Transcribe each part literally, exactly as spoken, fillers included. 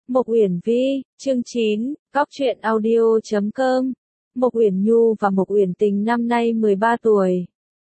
Mộc Uyển Vi, chương chín, Góc truyện audio chấm com. Mộc Uyển Nhu và Mộc Uyển Tình năm nay mười ba tuổi.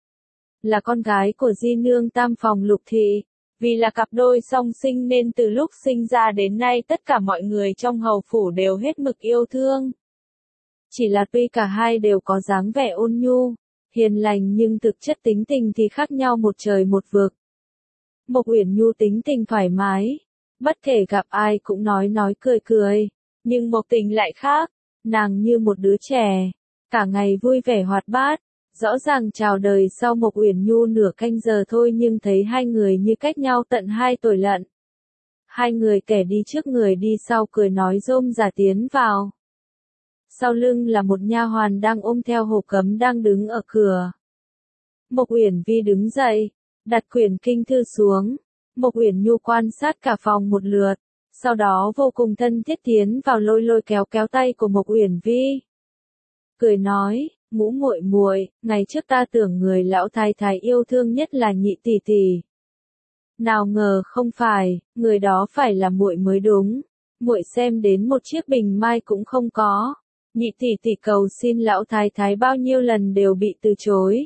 Là con gái của di nương tam phòng Lục thị. Vì là cặp đôi song sinh nên từ lúc sinh ra đến nay tất cả mọi người trong hầu phủ đều hết mực yêu thương. Chỉ là tuy cả hai đều có dáng vẻ ôn nhu, hiền lành nhưng thực chất tính tình thì khác nhau một trời một vực. Mộc Uyển Nhu tính tình thoải mái, bất kể gặp ai cũng nói nói cười cười, nhưng Mộc Tình lại khác, nàng như một đứa trẻ, cả ngày vui vẻ hoạt bát, rõ ràng chào đời sau Mộc Uyển Nhu nửa canh giờ thôi nhưng thấy hai người như cách nhau tận hai tuổi lận. Hai người kẻ đi trước người đi sau cười nói rôm rả tiến vào. Sau lưng là một nha hoàn đang ôm theo hộp cấm đang đứng ở cửa. Mộc Uyển Vi đứng dậy, đặt quyển kinh thư xuống. Mộc Uyển Nhu quan sát cả phòng một lượt, sau đó vô cùng thân thiết tiến vào lôi lôi kéo kéo tay của Mộc Uyển Vi. Cười nói, ngũ muội muội, ngày trước ta tưởng người lão thái thái yêu thương nhất là nhị tỷ tỷ. Nào ngờ không phải, người đó phải là muội mới đúng. Muội xem đến một chiếc bình mai cũng không có. Nhị tỷ tỷ cầu xin lão thái thái bao nhiêu lần đều bị từ chối.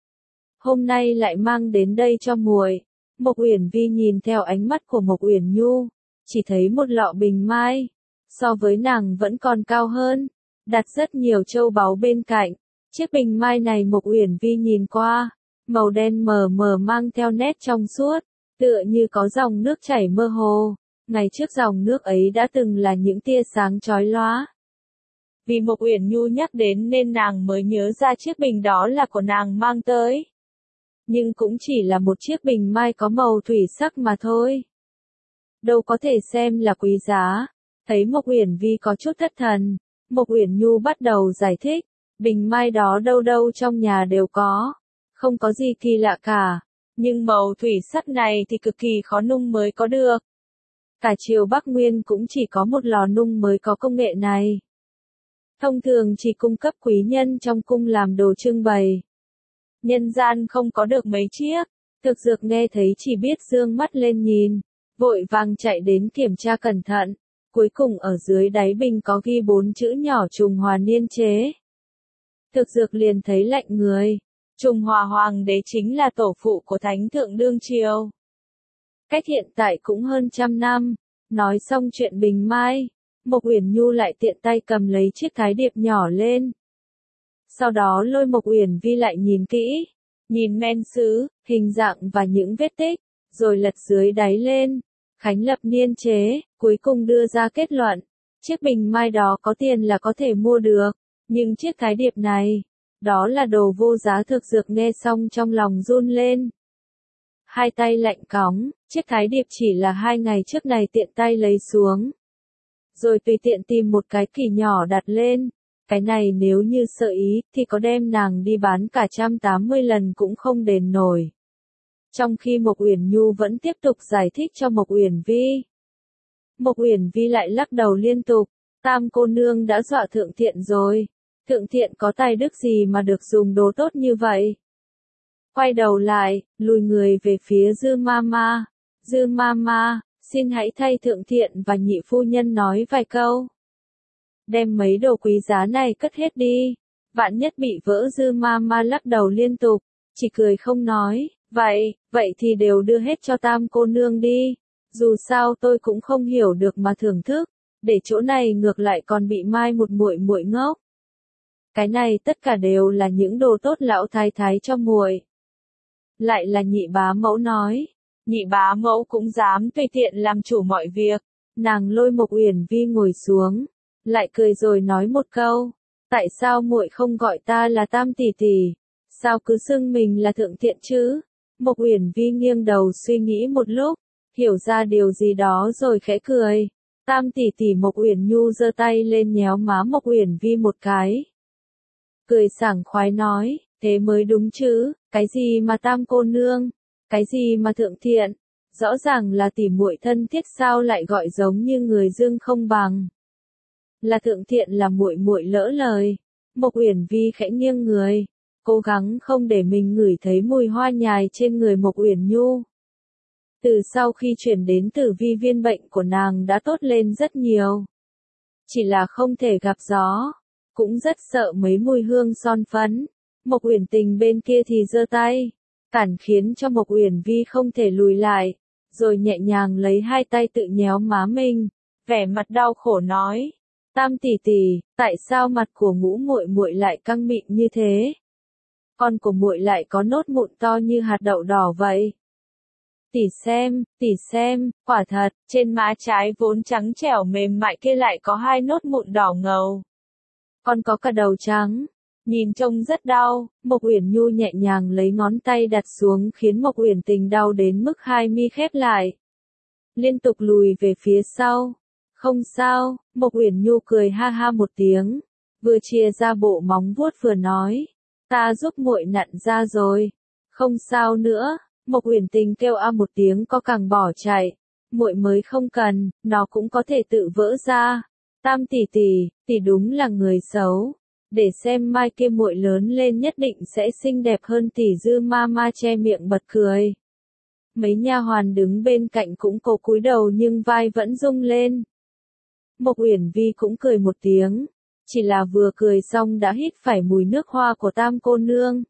Hôm nay lại mang đến đây cho muội. Mộc Uyển Vi nhìn theo ánh mắt của Mộc Uyển Nhu, chỉ thấy một lọ bình mai, so với nàng vẫn còn cao hơn, đặt rất nhiều châu báu bên cạnh. Chiếc bình mai này Mộc Uyển Vi nhìn qua, màu đen mờ mờ mang theo nét trong suốt, tựa như có dòng nước chảy mơ hồ. Ngày trước dòng nước ấy đã từng là những tia sáng chói lóa. Vì Mộc Uyển Nhu nhắc đến nên nàng mới nhớ ra chiếc bình đó là của nàng mang tới. Nhưng cũng chỉ là một chiếc bình mai có màu thủy sắc mà thôi. Đâu có thể xem là quý giá. Thấy Mộc Uyển Vi có chút thất thần, Mộc Uyển Nhu bắt đầu giải thích, bình mai đó đâu đâu trong nhà đều có, không có gì kỳ lạ cả, nhưng màu thủy sắc này thì cực kỳ khó nung mới có được. Cả triều Bắc Nguyên cũng chỉ có một lò nung mới có công nghệ này. Thông thường chỉ cung cấp quý nhân trong cung làm đồ trưng bày. Nhân gian không có được mấy chiếc. Thực Dược nghe thấy chỉ biết dương mắt lên nhìn, vội vàng chạy đến kiểm tra cẩn thận. Cuối cùng ở dưới đáy bình có ghi bốn chữ nhỏ Trùng Hòa niên chế. Thực Dược liền thấy lạnh người. Trùng Hòa hoàng đế chính là tổ phụ của thánh thượng đương triều. Cách hiện tại cũng hơn trăm năm. Nói xong chuyện bình mai, Mộc Uyển Nhu lại tiện tay cầm lấy chiếc thái điệp nhỏ lên. Sau đó lôi Mộc Uyển Vi lại nhìn kỹ, nhìn men sứ, hình dạng và những vết tích, rồi lật dưới đáy lên, khánh lập niên chế, cuối cùng đưa ra kết luận, chiếc bình mai đó có tiền là có thể mua được, nhưng chiếc thái điệp này, đó là đồ vô giá. Thực Dược nghe xong trong lòng run lên. Hai tay lạnh cóng, chiếc thái điệp chỉ là hai ngày trước này tiện tay lấy xuống. Rồi tùy tiện tìm một cái kỷ nhỏ đặt lên. Cái này nếu như sợ ý thì có đem nàng đi bán cả trăm tám mươi lần cũng không đền nổi. Trong khi Mộc Uyển Nhu vẫn tiếp tục giải thích cho Mộc Uyển Vi. Mộc Uyển Vi lại lắc đầu liên tục, tam cô nương đã dọa thượng thiện rồi. Thượng thiện có tài đức gì mà được dùng đồ tốt như vậy? Quay đầu lại, lùi người về phía Dư Mama. Dư Mama, xin hãy thay thượng thiện và nhị phu nhân nói vài câu. Đem mấy đồ quý giá này cất hết đi. Vạn nhất bị vỡ. Dư Mama lắc đầu liên tục, chỉ cười không nói. Vậy, vậy thì đều đưa hết cho tam cô nương đi. Dù sao tôi cũng không hiểu được mà thưởng thức. Để chỗ này ngược lại còn bị mai một muội muội ngốc. Cái này tất cả đều là những đồ tốt lão thái thái cho muội. Lại là nhị bá mẫu nói. Nhị bá mẫu cũng dám tùy tiện làm chủ mọi việc. Nàng lôi Mộc Uyển Vi ngồi xuống, lại cười rồi nói một câu, tại sao muội không gọi ta là tam tỷ tỷ, sao cứ xưng mình là thượng thiện chứ? Mộc Uyển Vi nghiêng đầu suy nghĩ một lúc, hiểu ra điều gì đó rồi khẽ cười. Tam tỷ tỷ. Mộc Uyển Nhu giơ tay lên nhéo má Mộc Uyển Vi một cái. Cười sảng khoái nói, thế mới đúng chứ, cái gì mà tam cô nương, cái gì mà thượng thiện, rõ ràng là tỷ muội thân thiết sao lại gọi giống như người dương không bằng. Là thượng thiện là muội muội lỡ lời. Mộc Uyển Vi khẽ nghiêng người, cố gắng không để mình ngửi thấy mùi hoa nhài trên người Mộc Uyển Nhu. Từ sau khi chuyển đến Tử Vi viên bệnh của nàng đã tốt lên rất nhiều. Chỉ là không thể gặp gió, cũng rất sợ mấy mùi hương son phấn. Mộc Uyển Tình bên kia thì giơ tay, cản khiến cho Mộc Uyển Vi không thể lùi lại, rồi nhẹ nhàng lấy hai tay tự nhéo má mình, vẻ mặt đau khổ nói: "Tam tỷ tỷ, tại sao mặt của Ngũ muội muội lại căng mịn như thế? Con của muội lại có nốt mụn to như hạt đậu đỏ vậy." "Tỷ xem, tỷ xem, quả thật, trên má trái vốn trắng trẻo mềm mại kia lại có hai nốt mụn đỏ ngầu. Con có cả đầu trắng, nhìn trông rất đau." Mộc Uyển Nhu nhẹ nhàng lấy ngón tay đặt xuống khiến Mộc Uyển Tình đau đến mức hai mi khép lại, liên tục lùi về phía sau. "Không sao." Mộc Uyển Nhu cười ha ha một tiếng, vừa chia ra bộ móng vuốt vừa nói: "Ta giúp muội nặn ra rồi." "Không sao nữa." Mộc Uyển Tình kêu a một tiếng có càng bỏ chạy. "Muội mới không cần, nó cũng có thể tự vỡ ra." "Tam tỷ tỷ, tỷ đúng là người xấu. Để xem mai kia muội lớn lên nhất định sẽ xinh đẹp hơn tỷ." Dư ma ma che miệng bật cười. Mấy nha hoàn đứng bên cạnh cũng cố cúi đầu nhưng vai vẫn rung lên. Mộc Uyển Vi cũng cười một tiếng, chỉ là vừa cười xong đã hít phải mùi nước hoa của Tam cô nương.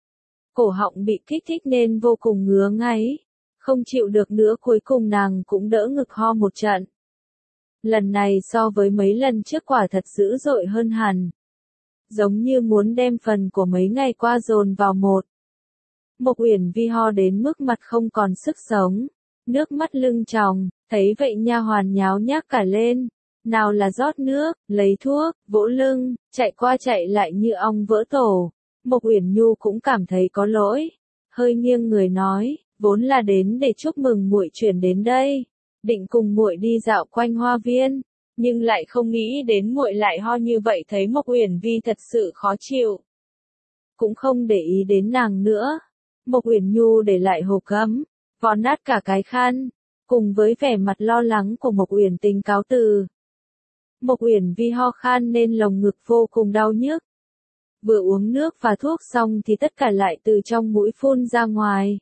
Cổ họng bị kích thích nên vô cùng ngứa ngáy, không chịu được nữa cuối cùng nàng cũng đỡ ngực ho một trận. Lần này so với mấy lần trước quả thật dữ dội hơn hẳn, giống như muốn đem phần của mấy ngày qua dồn vào một. Mộc Uyển Vi ho đến mức mặt không còn sức sống, nước mắt lưng tròng, thấy vậy nha hoàn nháo nhác cả lên, nào là rót nước, lấy thuốc, vỗ lưng, chạy qua chạy lại như ong vỡ tổ. Mộc Uyển Nhu cũng cảm thấy có lỗi, hơi nghiêng người nói: "Vốn là đến để chúc mừng muội chuyển đến đây, định cùng muội đi dạo quanh hoa viên, nhưng lại không nghĩ đến muội lại ho như vậy." Thấy Mộc Uyển Vi thật sự khó chịu, cũng không để ý đến nàng nữa. Mộc Uyển Nhu để lại hộp gấm, vò nát cả cái khăn, cùng với vẻ mặt lo lắng của Mộc Uyển Tình cáo từ. Mộc Uyển Vi ho khan nên lồng ngực vô cùng đau nhức. Vừa uống nước và thuốc xong thì tất cả lại từ trong mũi phun ra ngoài.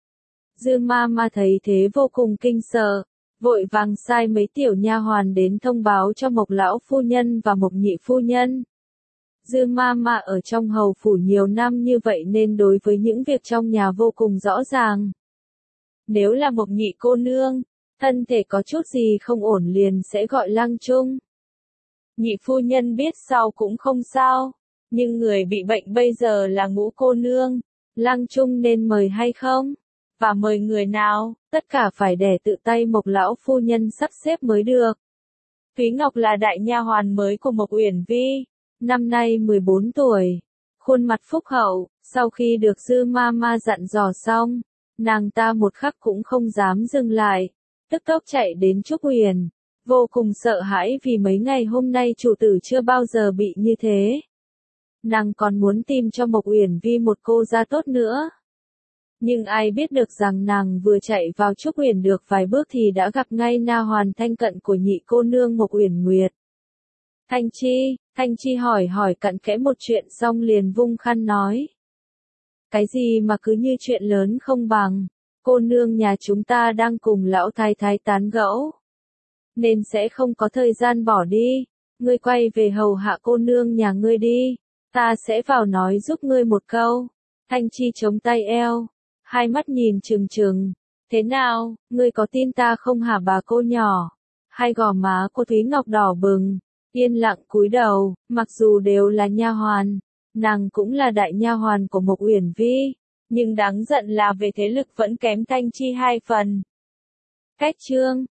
Dư ma ma thấy thế vô cùng kinh sợ, vội vàng sai mấy tiểu nha hoàn đến thông báo cho Mộc lão phu nhân và Mộc nhị phu nhân. Dư ma ma ở trong hầu phủ nhiều năm như vậy nên đối với những việc trong nhà vô cùng rõ ràng. Nếu là Mộc nhị cô nương, thân thể có chút gì không ổn liền sẽ gọi Lăng Trung. Nhị phu nhân biết sau cũng không sao, nhưng người bị bệnh bây giờ là Ngũ cô nương, Lăng Trung nên mời hay không? Và mời người nào, tất cả phải để tự tay Mộc lão phu nhân sắp xếp mới được. Thúy Ngọc là đại nha hoàn mới của Mộc Uyển Vi, năm nay mười bốn tuổi, khuôn mặt phúc hậu, sau khi được Dư ma ma dặn dò xong, nàng ta một khắc cũng không dám dừng lại, tức tốc chạy đến Trúc Uyển, vô cùng sợ hãi vì mấy ngày hôm nay chủ tử chưa bao giờ bị như thế. Nàng còn muốn tìm cho Mộc Uyển Vi một cô gia tốt nữa. Nhưng ai biết được rằng nàng vừa chạy vào Trúc Uyển được vài bước thì đã gặp ngay nha hoàn thanh cận của nhị cô nương Mộc Uyển Nguyệt. "Thanh Chi." Thanh Chi hỏi hỏi cặn kẽ một chuyện xong liền vung khăn nói: "Cái gì mà cứ như chuyện lớn không bằng, cô nương nhà chúng ta đang cùng lão thái thái tán gẫu, nên sẽ không có thời gian bỏ đi, ngươi quay về hầu hạ cô nương nhà ngươi đi, ta sẽ vào nói giúp ngươi một câu." Thanh Chi chống tay eo, hai mắt nhìn trừng trừng: "Thế nào, ngươi có tin ta không hả bà cô nhỏ?" Hai gò má của Thúy Ngọc đỏ bừng, yên lặng cúi đầu, mặc dù đều là nha hoàn, nàng cũng là đại nha hoàn của Mộc Uyển Vi, nhưng đáng giận là về thế lực vẫn kém Thanh Chi hai phần. Cách chương